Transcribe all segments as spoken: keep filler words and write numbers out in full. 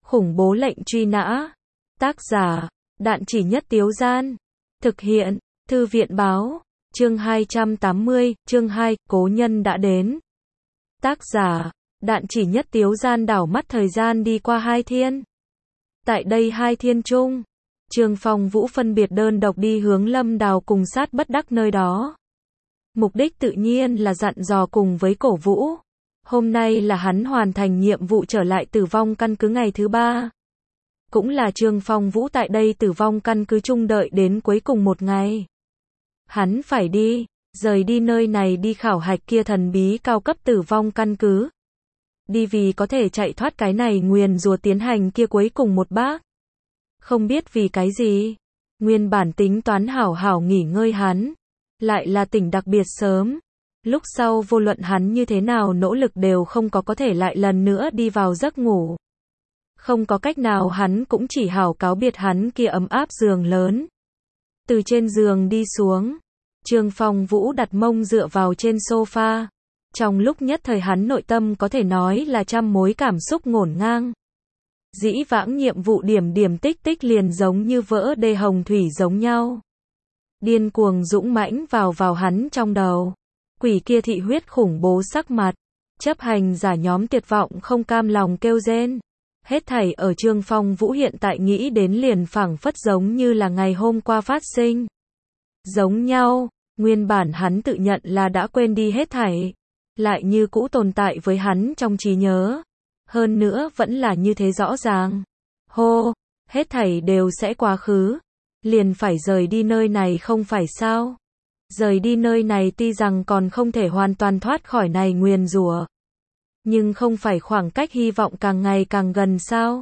Khủng bố lệnh truy nã. Tác giả, Đạn Chỉ Nhất Tiếu Gian. Thực hiện, Thư viện báo. Chương hai trăm tám mươi, chương hai, cố nhân đã đến. Tác giả, Đạn Chỉ Nhất Tiếu Gian. Đảo mắt thời gian đi qua hai thiên. Tại đây hai thiên chung, Trương Phong Vũ phân biệt đơn độc đi hướng Lâm Đào cùng Sát Bất Đắc nơi đó. Mục đích tự nhiên là dặn dò cùng với cổ vũ. Hôm nay là hắn hoàn thành nhiệm vụ trở lại tử vong căn cứ ngày thứ ba. Cũng là Trương Phong Vũ tại đây tử vong căn cứ chung đợi đến cuối cùng một ngày. Hắn phải đi, rời đi nơi này đi khảo hạch kia thần bí cao cấp tử vong căn cứ. Đi vì có thể chạy thoát cái này nguyền rủa tiến hành kia cuối cùng một bác. Không biết vì cái gì, nguyên bản tính toán hảo hảo nghỉ ngơi hắn, lại là tỉnh đặc biệt sớm. Lúc sau vô luận hắn như thế nào nỗ lực đều không có có thể lại lần nữa đi vào giấc ngủ. Không có cách nào hắn cũng chỉ hảo cáo biệt hắn kia ấm áp giường lớn. Từ trên giường đi xuống, Trương Phong Vũ đặt mông dựa vào trên sofa. Trong lúc nhất thời hắn nội tâm có thể nói là trăm mối cảm xúc ngổn ngang. Dĩ vãng nhiệm vụ điểm điểm tích tích liền giống như vỡ đê hồng thủy giống nhau. Điên cuồng dũng mãnh vào vào hắn trong đầu. Quỷ kia thị huyết khủng bố sắc mặt. Chấp hành giả nhóm tuyệt vọng không cam lòng kêu rên. Hết thảy ở Trương Phong Vũ hiện tại nghĩ đến liền phảng phất giống như là ngày hôm qua phát sinh. Giống nhau, nguyên bản hắn tự nhận là đã quên đi hết thảy. Lại như cũ tồn tại với hắn trong trí nhớ. Hơn nữa vẫn là như thế rõ ràng. Hô, hết thảy đều sẽ quá khứ. Liền phải rời đi nơi này không phải sao? Rời đi nơi này tuy rằng còn không thể hoàn toàn thoát khỏi này nguyền rủa, nhưng không phải khoảng cách hy vọng càng ngày càng gần sao?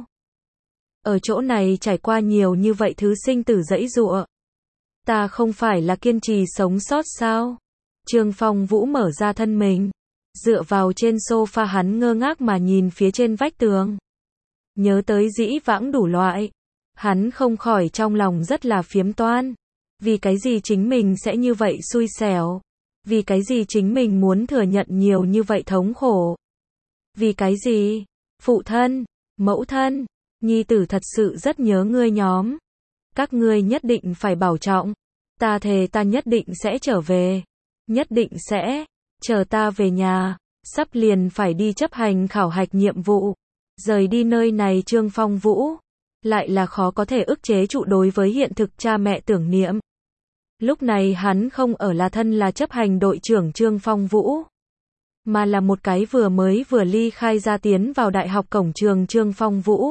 Ở chỗ này trải qua nhiều như vậy thứ sinh tử giãy giụa. Ta không phải là kiên trì sống sót sao? Trương Phong Vũ mở ra thân mình. Dựa vào trên sofa hắn ngơ ngác mà nhìn phía trên vách tường. Nhớ tới dĩ vãng đủ loại. Hắn không khỏi trong lòng rất là phiếm toan. Vì cái gì chính mình sẽ như vậy xui xẻo? Vì cái gì chính mình muốn thừa nhận nhiều như vậy thống khổ? Vì cái gì? Phụ thân, mẫu thân, nhi tử thật sự rất nhớ ngươi nhóm. Các ngươi nhất định phải bảo trọng. Ta thề ta nhất định sẽ trở về. Nhất định sẽ. Chờ ta về nhà. Sắp liền phải đi chấp hành khảo hạch nhiệm vụ. Rời đi nơi này Trương Phong Vũ. Lại là khó có thể ức chế trụ đối với hiện thực cha mẹ tưởng niệm. Lúc này hắn không ở là thân là chấp hành đội trưởng Trương Phong Vũ. Mà là một cái vừa mới vừa ly khai ra tiến vào đại học cổng trường Trương Phong Vũ.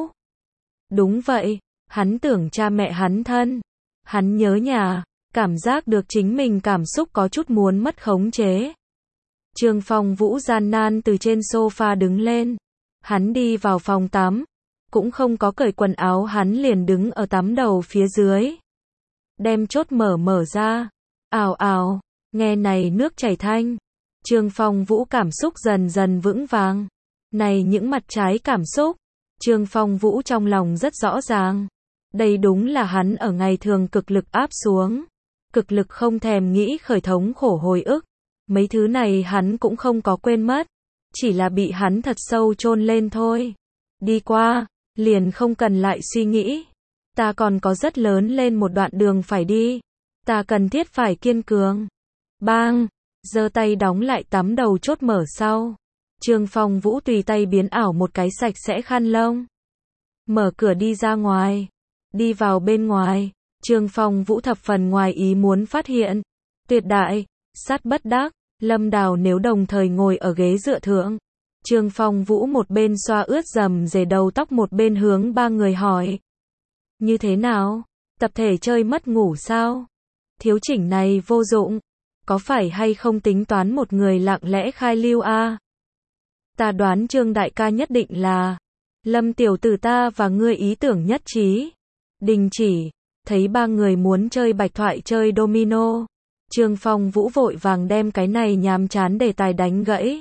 Đúng vậy, hắn tưởng cha mẹ hắn thân. Hắn nhớ nhà, cảm giác được chính mình cảm xúc có chút muốn mất khống chế. Trương Phong Vũ gian nan từ trên sofa đứng lên. Hắn đi vào phòng tắm. Cũng không có cởi quần áo hắn liền đứng ở tắm đầu phía dưới. Đem chốt mở mở ra. Ào ào, nghe này nước chảy thanh. Trương Phong Vũ cảm xúc dần dần vững vàng. Này những mặt trái cảm xúc. Trương Phong Vũ trong lòng rất rõ ràng. Đây đúng là hắn ở ngày thường cực lực áp xuống. Cực lực không thèm nghĩ khởi thống khổ hồi ức. Mấy thứ này hắn cũng không có quên mất. Chỉ là bị hắn thật sâu chôn lên thôi. Đi qua, liền không cần lại suy nghĩ. Ta còn có rất lớn lên một đoạn đường phải đi. Ta cần thiết phải kiên cường. Bang, giơ tay đóng lại tắm đầu chốt mở sau. Trương Phong Vũ tùy tay biến ảo một cái sạch sẽ khăn lông. Mở cửa đi ra ngoài. Đi vào bên ngoài. Trương Phong Vũ thập phần ngoài ý muốn phát hiện. Tuyệt đại, Sát Bất Đắc, Lâm Đào nếu đồng thời ngồi ở ghế dựa thượng. Trương Phong Vũ một bên xoa ướt rầm rề đầu tóc một bên hướng ba người hỏi. Như thế nào? Tập thể chơi mất ngủ sao? Thiếu chỉnh này vô dụng. Có phải hay không tính toán một người lặng lẽ khai lưu a? À? Ta đoán Trương đại ca nhất định là Lâm tiểu tử ta và ngươi ý tưởng nhất trí. Đình chỉ. Thấy ba người muốn chơi bạch thoại chơi domino. Trương Phong Vũ vội vàng đem cái này nhàm chán đề tài đánh gãy.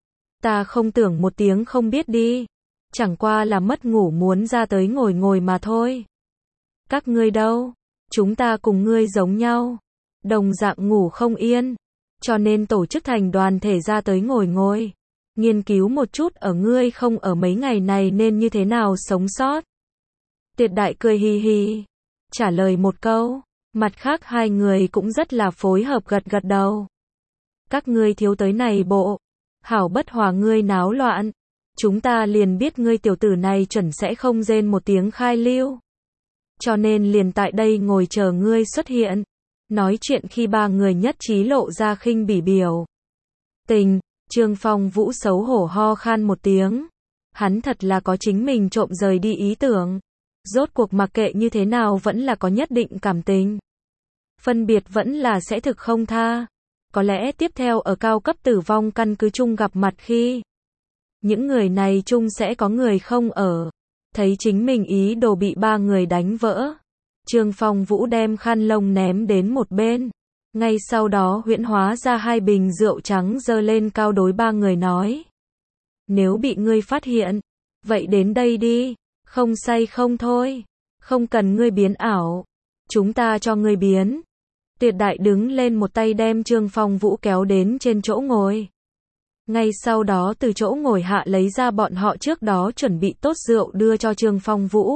Ta không tưởng một tiếng không biết đi. Chẳng qua là mất ngủ muốn ra tới ngồi ngồi mà thôi. Các ngươi đâu? Chúng ta cùng ngươi giống nhau. Đồng dạng ngủ không yên. Cho nên tổ chức thành đoàn thể ra tới ngồi ngồi. nghiên cứu một chút ở ngươi không ở mấy ngày này nên như thế nào sống sót. Tuyệt đại cười hi hi, trả lời một câu, mặt khác hai người cũng rất là phối hợp gật gật đầu. Các ngươi thiếu tới này bộ, hảo bất hòa ngươi náo loạn, chúng ta liền biết ngươi tiểu tử này chuẩn sẽ không rên một tiếng khai lưu. Cho nên liền tại đây ngồi chờ ngươi xuất hiện. Nói chuyện khi ba người nhất trí lộ ra khinh bỉ biểu tình, Trương Phong Vũ xấu hổ ho khan một tiếng. Hắn thật là có chính mình trộm rời đi ý tưởng. Rốt cuộc mặc kệ như thế nào vẫn là có nhất định cảm tình. Phân biệt vẫn là sẽ thực không tha. Có lẽ tiếp theo ở cao cấp tử vong căn cứ chung gặp mặt khi những người này chung sẽ có người không ở. Thấy chính mình ý đồ bị ba người đánh vỡ. Trương Phong Vũ đem khăn lông ném đến một bên. Ngay sau đó huyễn hóa ra hai bình rượu trắng dơ lên cao đối ba người nói. Nếu bị ngươi phát hiện, vậy đến đây đi, không say không thôi, không cần ngươi biến ảo, chúng ta cho ngươi biến. Tuyệt đại đứng lên một tay đem Trương Phong Vũ kéo đến trên chỗ ngồi. Ngay sau đó từ chỗ ngồi hạ lấy ra bọn họ trước đó chuẩn bị tốt rượu đưa cho Trương Phong Vũ.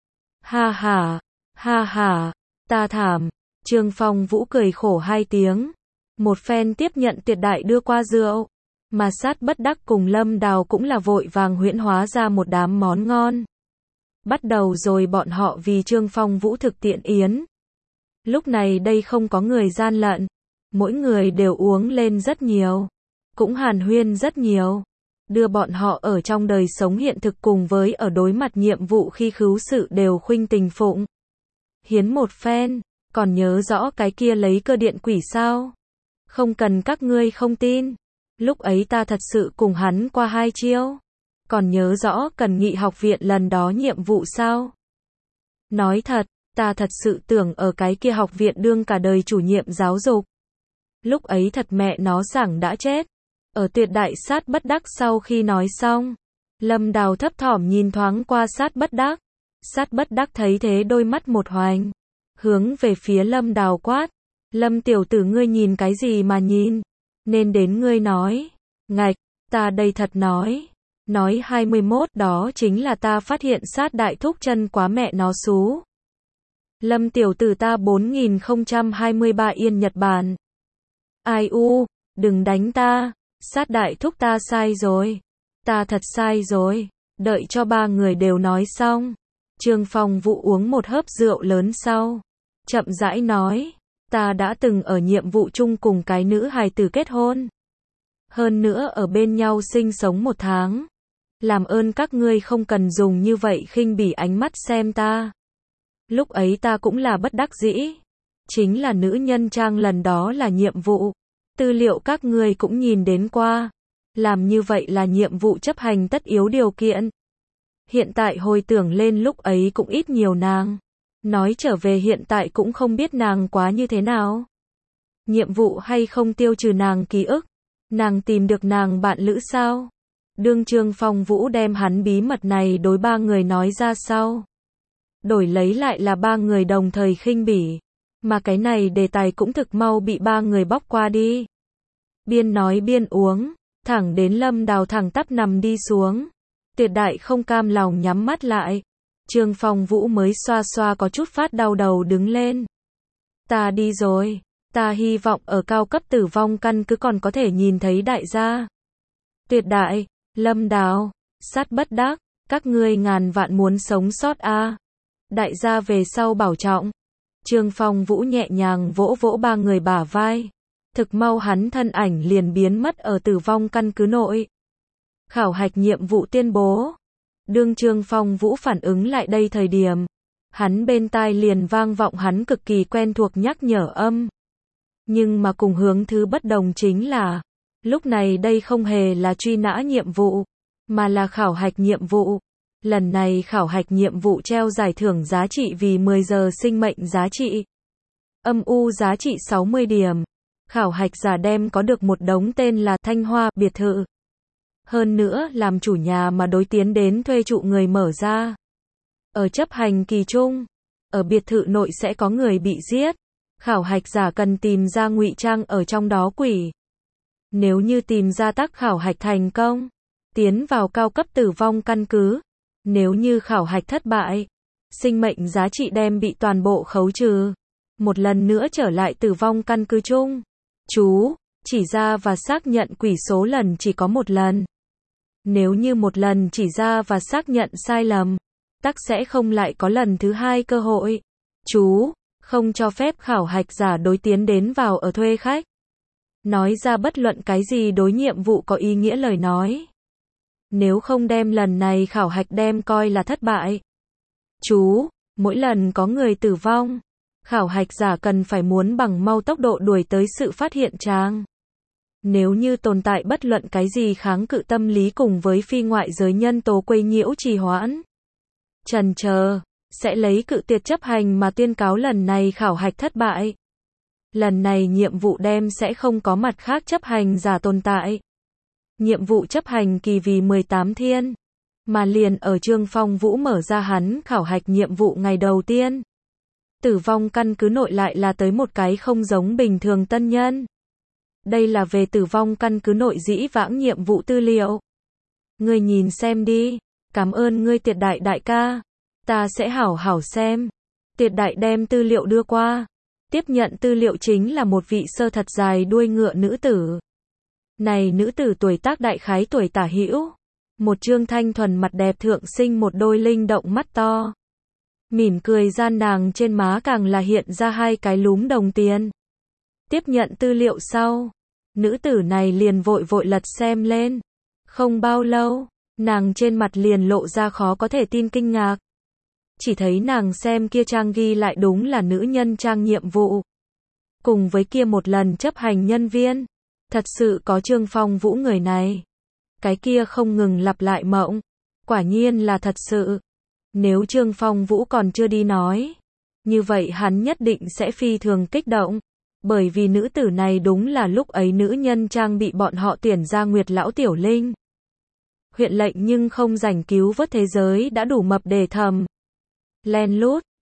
Ha ha, ha ha, ta thảm. Trương Phong Vũ cười khổ hai tiếng. Một phen tiếp nhận tuyệt đại đưa qua rượu. Mà sát bất đắc cùng Lâm Đào cũng là vội vàng huyễn hóa ra một đám món ngon. Bắt đầu rồi bọn họ vì Trương Phong Vũ thực tiện yến. Lúc này đây không có người gian lận. Mỗi người đều uống lên rất nhiều. Cũng hàn huyên rất nhiều. Đưa bọn họ ở trong đời sống hiện thực cùng với ở đối mặt nhiệm vụ khi khứu sự đều khuynh tình phụng. Hiến một phen, còn nhớ rõ cái kia lấy cơ điện quỷ sao? Không cần các ngươi không tin. Lúc ấy ta thật sự cùng hắn qua hai chiêu. Còn nhớ rõ cần nghị học viện lần đó nhiệm vụ sao? Nói thật, ta thật sự tưởng ở cái kia học viện đương cả đời chủ nhiệm giáo dục. Lúc ấy thật mẹ nó sảng đã chết. Ở tuyệt đại sát bất đắc sau khi nói xong. Lâm Đào thấp thỏm nhìn thoáng qua sát bất đắc. Sát bất đắc thấy thế đôi mắt một hoành. Hướng về phía Lâm Đào quát. Lâm tiểu tử ngươi nhìn cái gì mà nhìn? Nên đến ngươi nói. Ngạch, ta đây thật nói. Nói hai mươi mốt đó chính là ta phát hiện sát đại thúc chân quá mẹ nó xú. Lâm tiểu tử ta bốn nghìn không trăm hai mươi ba yên Nhật Bản. Ai u, đừng đánh ta. Sát đại thúc ta sai rồi. Ta thật sai rồi. Đợi cho ba người đều nói xong. Trương Phong Vũ uống một hớp rượu lớn sau. Chậm rãi nói. Ta đã từng ở nhiệm vụ chung cùng cái nữ hài tử kết hôn. Hơn nữa ở bên nhau sinh sống một tháng. Làm ơn các ngươi không cần dùng như vậy khinh bỉ ánh mắt xem ta. Lúc ấy ta cũng là bất đắc dĩ. Chính là nữ nhân trang lần đó là nhiệm vụ. Tư liệu các ngươi cũng nhìn đến qua. Làm như vậy là nhiệm vụ chấp hành tất yếu điều kiện. Hiện tại hồi tưởng lên lúc ấy cũng ít nhiều nàng. Nói trở về hiện tại cũng không biết nàng quá như thế nào. Nhiệm vụ hay không tiêu trừ nàng ký ức. Nàng tìm được nàng bạn lữ sao? Đương Trương Phong Vũ đem hắn bí mật này đối ba người nói ra sau. Đổi lấy lại là ba người đồng thời khinh bỉ. Mà cái này đề tài cũng thực mau bị ba người bóc qua đi. Biên nói biên uống, thẳng đến Lâm Đào thẳng tắp nằm đi xuống. Tuyệt đại không cam lòng nhắm mắt lại. Trương Phong Vũ mới xoa xoa có chút phát đau đầu đứng lên. Ta đi rồi. Ta hy vọng ở cao cấp tử vong căn cứ còn có thể nhìn thấy đại gia. Tuyệt đại, Lâm Đào, sát bất đắc, các ngươi ngàn vạn muốn sống sót a. À. Đại gia về sau bảo trọng. Trương Phong Vũ nhẹ nhàng vỗ vỗ ba người bả vai. Thực mau hắn thân ảnh liền biến mất ở tử vong căn cứ nội. Khảo hạch nhiệm vụ tuyên bố. Đương Trương Phong Vũ phản ứng lại đây thời điểm. Hắn bên tai liền vang vọng hắn cực kỳ quen thuộc nhắc nhở âm. Nhưng mà cùng hướng thứ bất đồng chính là. Lúc này đây không hề là truy nã nhiệm vụ. Mà là khảo hạch nhiệm vụ. Lần này khảo hạch nhiệm vụ treo giải thưởng giá trị vì mười giờ sinh mệnh giá trị. Âm u giá trị sáu mươi điểm. Khảo hạch giả đem có được một đống tên là Thanh Hoa biệt thự. Hơn nữa làm chủ nhà mà đối tiến đến thuê trụ người mở ra. Ở chấp hành kỳ chung. Ở biệt thự nội sẽ có người bị giết. Khảo hạch giả cần tìm ra ngụy trang ở trong đó quỷ. Nếu như tìm ra tác khảo hạch thành công, tiến vào cao cấp tử vong căn cứ. Nếu như khảo hạch thất bại, sinh mệnh giá trị đem bị toàn bộ khấu trừ. Một lần nữa trở lại tử vong căn cứ chung. Chú, chỉ ra và xác nhận quỷ số lần chỉ có một lần. Nếu như một lần chỉ ra và xác nhận sai lầm, tắc sẽ không lại có lần thứ hai cơ hội. Chú, không cho phép khảo hạch giả đối tiến đến vào ở thuê khách. Nói ra bất luận cái gì đối nhiệm vụ có ý nghĩa lời nói. Nếu không đem lần này khảo hạch đem coi là thất bại. Chú, mỗi lần có người tử vong, khảo hạch giả cần phải muốn bằng mau tốc độ đuổi tới sự phát hiện tràng. Nếu như tồn tại bất luận cái gì kháng cự tâm lý cùng với phi ngoại giới nhân tố quấy nhiễu trì hoãn, chần chờ, sẽ lấy cự tuyệt chấp hành mà tuyên cáo lần này khảo hạch thất bại. Lần này nhiệm vụ đem sẽ không có mặt khác chấp hành giả tồn tại. Nhiệm vụ chấp hành kỳ vì mười tám thiên, mà liền ở Trương Phong Vũ mở ra hắn khảo hạch nhiệm vụ ngày đầu tiên. Tử vong căn cứ nội lại là tới một cái không giống bình thường tân nhân. Đây là về tử vong căn cứ nội dĩ vãng nhiệm vụ tư liệu. Ngươi nhìn xem đi, cảm ơn ngươi Tiệt Đại đại ca. Ta sẽ hảo hảo xem. Tiệt Đại đem tư liệu đưa qua. Tiếp nhận tư liệu chính là một vị sơ thật dài đuôi ngựa nữ tử. Này nữ tử tuổi tác đại khái tuổi tả hữu. Một trương thanh thuần mặt đẹp thượng sinh một đôi linh động mắt to. Mỉm cười gian nàng trên má càng là hiện ra hai cái lúm đồng tiền. Tiếp nhận tư liệu sau, nữ tử này liền vội vội lật xem lên. Không bao lâu, nàng trên mặt liền lộ ra khó có thể tin kinh ngạc. Chỉ thấy nàng xem kia trang ghi lại đúng là nữ nhân trang nhiệm vụ. Cùng với kia một lần chấp hành nhân viên. Thật sự có Trương Phong Vũ người này. Cái kia không ngừng lặp lại mộng. Quả nhiên là thật sự. Nếu Trương Phong Vũ còn chưa đi nói, như vậy hắn nhất định sẽ phi thường kích động. Bởi vì nữ tử này đúng là lúc ấy nữ nhân trang bị bọn họ tuyển ra Nguyệt Lão Tiểu Linh. Huyện lệnh nhưng không rảnh cứu vớt thế giới đã đủ mập để thầm. Len lút,